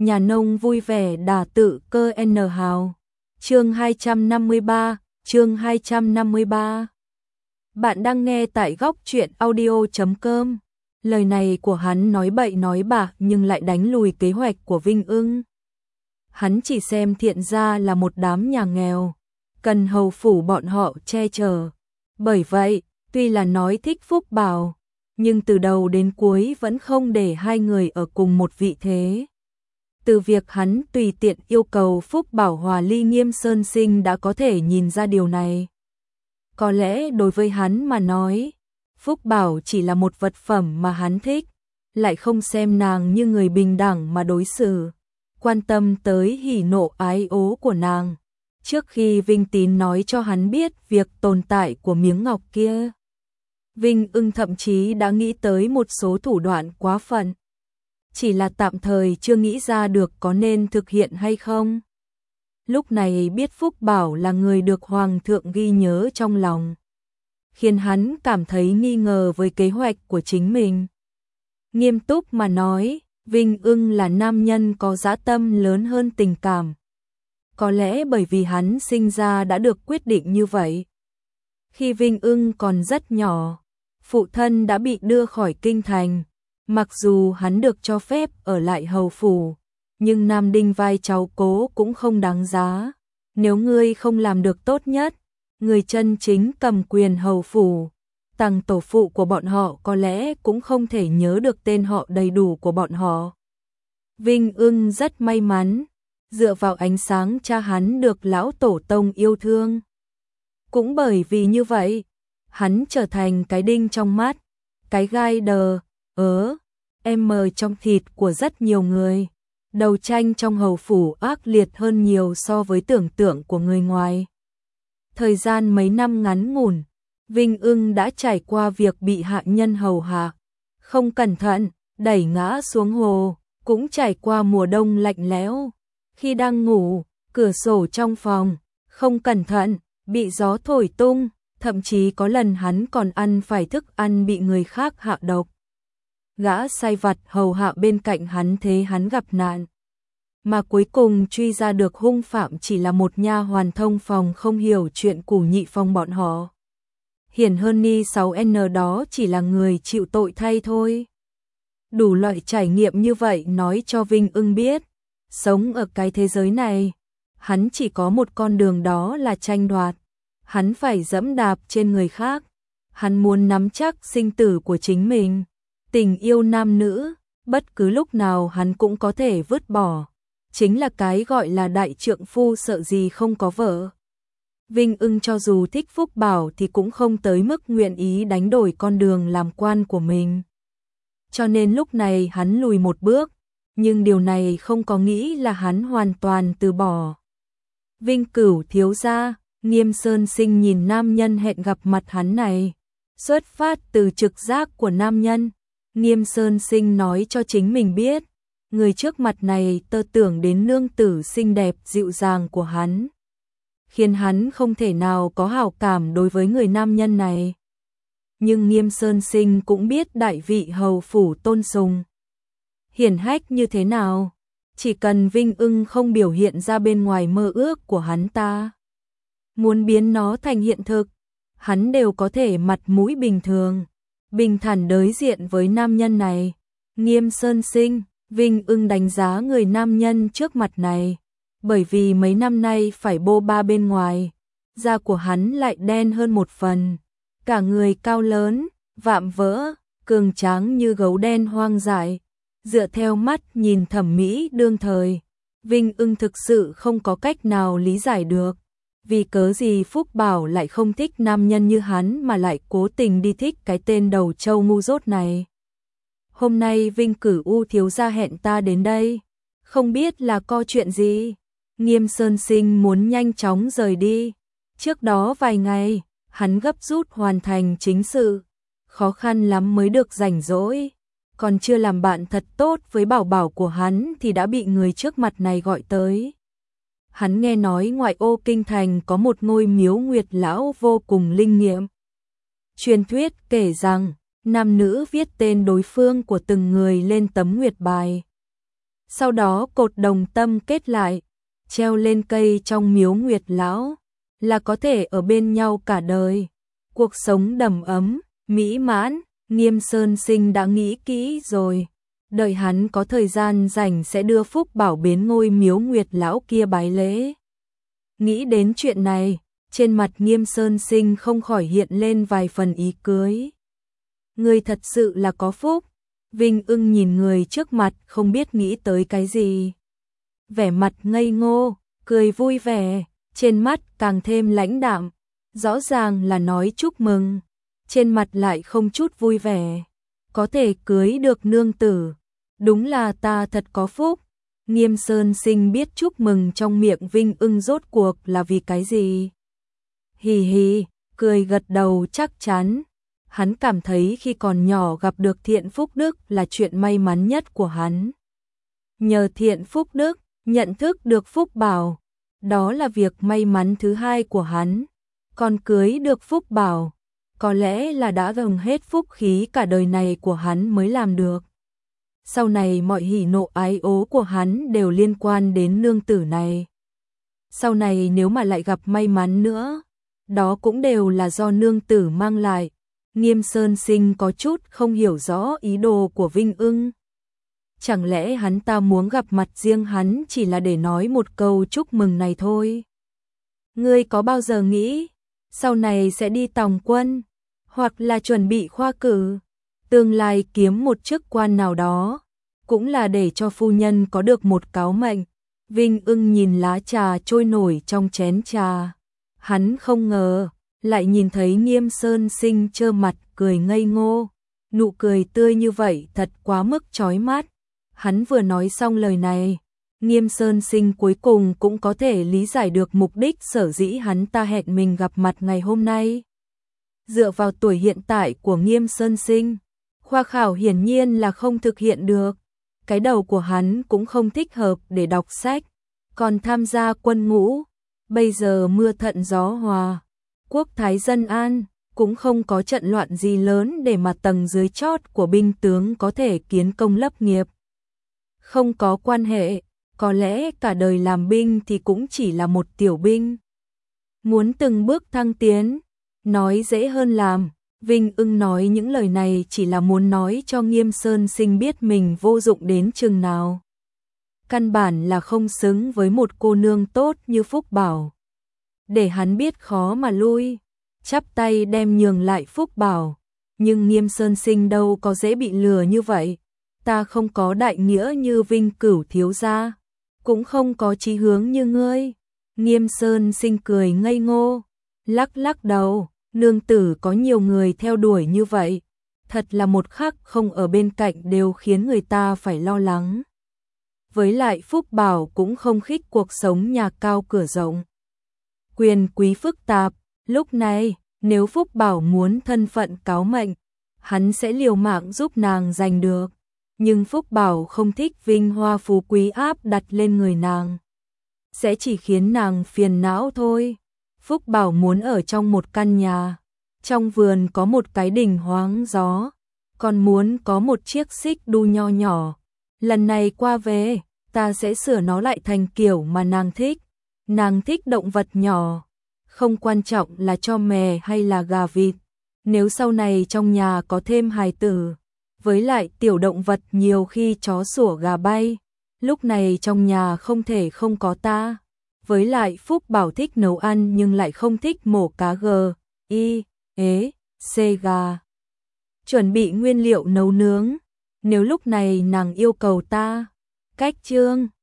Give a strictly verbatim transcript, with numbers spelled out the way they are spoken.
nhà nông vui vẻ đả tự cơ N hào. Chương hai trăm năm mươi ba, chương hai trăm năm mươi ba. Bạn đang nghe tại góc truyện audio chấm com. Lời này của hắn nói bậy nói bạ nhưng lại đánh lùi kế hoạch của Vinh Ưng. Hắn chỉ xem Thiện gia là một đám nhà nghèo, cần hầu phủ bọn họ che chở. Bởi vậy, tuy là nói thích Phúc Bảo, nhưng từ đầu đến cuối vẫn không để hai người ở cùng một vị thế. Từ việc hắn tùy tiện yêu cầu Phúc Bảo hòa ly Nghiêm Sơn Sinh đã có thể nhìn ra điều này. Có lẽ đối với hắn mà nói, Phúc Bảo chỉ là một vật phẩm mà hắn thích, lại không xem nàng như người bình đẳng mà đối xử, quan tâm tới hỉ nộ ái ố của nàng. Trước khi Vinh Tín nói cho hắn biết việc tồn tại của miếng ngọc kia, Vinh Ưng thậm chí đã nghĩ tới một số thủ đoạn quá phận. Chỉ là tạm thời chưa nghĩ ra được có nên thực hiện hay không. Lúc này biết Phúc Bảo là người được Hoàng thượng ghi nhớ trong lòng, khiến hắn cảm thấy nghi ngờ với kế hoạch của chính mình. Nghiêm túc mà nói, Vinh Ưng là nam nhân có dã tâm lớn hơn tình cảm. Có lẽ bởi vì hắn sinh ra đã được quyết định như vậy. Khi Vinh Ưng còn rất nhỏ, phụ thân đã bị đưa khỏi kinh thành. Mặc dù hắn được cho phép ở lại hầu phủ, nhưng Nam Đinh vai cháu cố cũng không đáng giá. Nếu ngươi không làm được tốt nhất, người chân chính cầm quyền hầu phủ, tằng tổ phụ của bọn họ có lẽ cũng không thể nhớ được tên họ đầy đủ của bọn họ. Vinh Ưng rất may mắn, dựa vào ánh sáng cha hắn được lão tổ tông yêu thương. Cũng bởi vì như vậy, hắn trở thành cái đinh trong mắt, cái gai đờ, ớ, em mờ trong thịt của rất nhiều người. Đầu tranh trong hầu phủ ác liệt hơn nhiều so với tưởng tượng của người ngoài. Thời gian mấy năm ngắn ngủn, Vinh Ưng đã trải qua việc bị hạ nhân hầu hạ, không cẩn thận, đẩy ngã xuống hồ, cũng trải qua mùa đông lạnh lẽo. Khi đang ngủ, cửa sổ trong phòng, không cẩn thận, bị gió thổi tung, thậm chí có lần hắn còn ăn phải thức ăn bị người khác hạ độc. Gã sai vặt hầu hạ bên cạnh hắn thế hắn gặp nạn. Mà cuối cùng truy ra được hung phạm chỉ là một nha hoàn thông phòng không hiểu chuyện của nhị phong bọn họ. Hiển hơn ni sáu N đó chỉ là người chịu tội thay thôi. Đủ loại trải nghiệm như vậy nói cho Vinh Ưng biết, sống ở cái thế giới này, hắn chỉ có một con đường đó là tranh đoạt. Hắn phải dẫm đạp trên người khác, hắn muốn nắm chắc sinh tử của chính mình. Tình yêu nam nữ, bất cứ lúc nào hắn cũng có thể vứt bỏ. Chính là cái gọi là đại trượng phu sợ gì không có vợ. Vinh Ưng cho dù thích Phúc Bảo thì cũng không tới mức nguyện ý đánh đổi con đường làm quan của mình. Cho nên lúc này hắn lùi một bước, nhưng điều này không có nghĩ là hắn hoàn toàn từ bỏ. Vinh Cửu thiếu gia, Nghiêm Sơn Sinh nhìn nam nhân hẹn gặp mặt hắn này. Xuất phát từ trực giác của nam nhân, Nghiêm Sơn Sinh nói cho chính mình biết, người trước mặt này tơ tưởng đến nương tử xinh đẹp dịu dàng của hắn, khiến hắn không thể nào có hảo cảm đối với người nam nhân này. Nhưng Nghiêm Sơn Sinh cũng biết đại vị hầu phủ tôn sùng, hiển hách như thế nào, chỉ cần Vinh Ưng không biểu hiện ra bên ngoài mơ ước của hắn ta, muốn biến nó thành hiện thực, hắn đều có thể mặt mũi bình thường, bình thản đối diện với nam nhân này. Nghiêm Sơn Sinh, Vinh Ưng đánh giá người nam nhân trước mặt này, bởi vì mấy năm nay phải bô ba bên ngoài, da của hắn lại đen hơn một phần, cả người cao lớn, vạm vỡ, cường tráng như gấu đen hoang dại. Dựa theo mắt nhìn thẩm mỹ đương thời, Vinh Ưng thực sự không có cách nào lý giải được. Vì cớ gì Phúc Bảo lại không thích nam nhân như hắn mà lại cố tình đi thích cái tên đầu trâu ngu dốt này. Hôm nay Vinh Cửu U thiếu gia hẹn ta đến đây, không biết là có chuyện gì. Nghiêm Sơn Sinh muốn nhanh chóng rời đi. Trước đó vài ngày, hắn gấp rút hoàn thành chính sự, khó khăn lắm mới được rảnh rỗi. Còn chưa làm bạn thật tốt với bảo bảo của hắn thì đã bị người trước mặt này gọi tới. Hắn nghe nói ngoại ô kinh thành có một ngôi miếu nguyệt lão vô cùng linh nghiệm. Truyền thuyết kể rằng, nam nữ viết tên đối phương của từng người lên tấm nguyệt bài. sau đó cột đồng tâm kết lại, treo lên cây trong miếu Nguyệt lão, là có thể ở bên nhau cả đời. Cuộc sống đầm ấm, mỹ mãn, Nghiêm Sơn Sinh đã nghĩ kỹ rồi. Đợi hắn có thời gian rảnh sẽ đưa Phúc Bảo đến ngôi miếu Nguyệt lão kia bái lễ. Nghĩ đến chuyện này, trên mặt Nghiêm Sơn Sinh không khỏi hiện lên vài phần ý cưới. Người thật sự là có phúc. Vinh Ưng nhìn người trước mặt không biết nghĩ tới cái gì. Vẻ mặt ngây ngô, cười vui vẻ, trên mắt càng thêm lãnh đạm. Rõ ràng là nói chúc mừng, trên mặt lại không chút vui vẻ. Có thể cưới được nương tử, đúng là ta thật có phúc. Nghiêm Sơn Sinh biết chúc mừng trong miệng Vinh Ưng rốt cuộc là vì cái gì. Hì hì, cười gật đầu chắc chắn. Hắn cảm thấy khi còn nhỏ gặp được Thiện Phúc Đức là chuyện may mắn nhất của hắn. Nhờ Thiện Phúc Đức, nhận thức được Phúc Bảo, đó là việc may mắn thứ hai của hắn. Còn cưới được Phúc Bảo, có lẽ là đã gồng hết phúc khí cả đời này của hắn mới làm được. Sau này mọi hỉ nộ ái ố của hắn đều liên quan đến nương tử này. Sau này nếu mà lại gặp may mắn nữa, đó cũng đều là do nương tử mang lại. Nghiêm Sơn Sinh có chút không hiểu rõ ý đồ của Vinh Ưng. Chẳng lẽ hắn ta muốn gặp mặt riêng hắn chỉ là để nói một câu chúc mừng này thôi? Ngươi có bao giờ nghĩ sau này sẽ đi tòng quân, hoặc là chuẩn bị khoa cử, tương lai kiếm một chức quan nào đó, cũng là để cho phu nhân có được một cáo mệnh? Vinh Ưng nhìn lá trà trôi nổi trong chén trà, hắn không ngờ lại nhìn thấy Nghiêm Sơn Sinh trơ mặt cười ngây ngô. Nụ cười tươi như vậy thật quá mức chói mắt. Hắn vừa nói xong lời này, Nghiêm Sơn Sinh cuối cùng cũng có thể lý giải được mục đích sở dĩ hắn ta hẹn mình gặp mặt ngày hôm nay. Dựa vào tuổi hiện tại của Nghiêm Sơn Sinh, khoa khảo hiển nhiên là không thực hiện được. Cái đầu của hắn cũng không thích hợp để đọc sách, còn tham gia quân ngũ. Bây giờ mưa thuận gió hòa, quốc thái dân an, cũng không có trận loạn gì lớn để mà tầng dưới chót của binh tướng có thể kiến công lập nghiệp. Không có quan hệ, có lẽ cả đời làm binh thì cũng chỉ là một tiểu binh. Muốn từng bước thăng tiến, nói dễ hơn làm. Vinh Ưng nói những lời này chỉ là muốn nói cho Nghiêm Sơn Sinh biết mình vô dụng đến chừng nào. Căn bản là không xứng với một cô nương tốt như Phúc Bảo. Để hắn biết khó mà lui, chắp tay đem nhường lại Phúc Bảo. Nhưng Nghiêm Sơn Sinh đâu có dễ bị lừa như vậy. Ta không có đại nghĩa như Vinh Cửu thiếu gia, cũng không có chí hướng như ngươi. Nghiêm Sơn Sinh cười ngây ngô, lắc lắc đầu. Nương tử có nhiều người theo đuổi như vậy, thật là một khắc không ở bên cạnh đều khiến người ta phải lo lắng. Với lại Phúc Bảo cũng không khích cuộc sống nhà cao cửa rộng, quyền quý phức tạp. Lúc này, nếu Phúc Bảo muốn thân phận cáo mệnh, hắn sẽ liều mạng giúp nàng giành được. Nhưng Phúc Bảo không thích vinh hoa phú quý áp đặt lên người nàng, sẽ chỉ khiến nàng phiền não thôi. Phúc Bảo muốn ở trong một căn nhà, trong vườn có một cái đình hoáng gió, còn muốn có một chiếc xích đu nho nhỏ. Lần này qua về, ta sẽ sửa nó lại thành kiểu mà nàng thích. Nàng thích động vật nhỏ, không quan trọng là cho mè hay là gà vịt. Nếu sau này trong nhà có thêm hài tử, với lại tiểu động vật nhiều khi chó sủa gà bay, lúc này trong nhà không thể không có ta. Với lại Phúc Bảo thích nấu ăn nhưng lại không thích mổ cá gờ, y, ế, xê gà. Chuẩn bị nguyên liệu nấu nướng, nếu lúc này nàng yêu cầu ta. Cách chương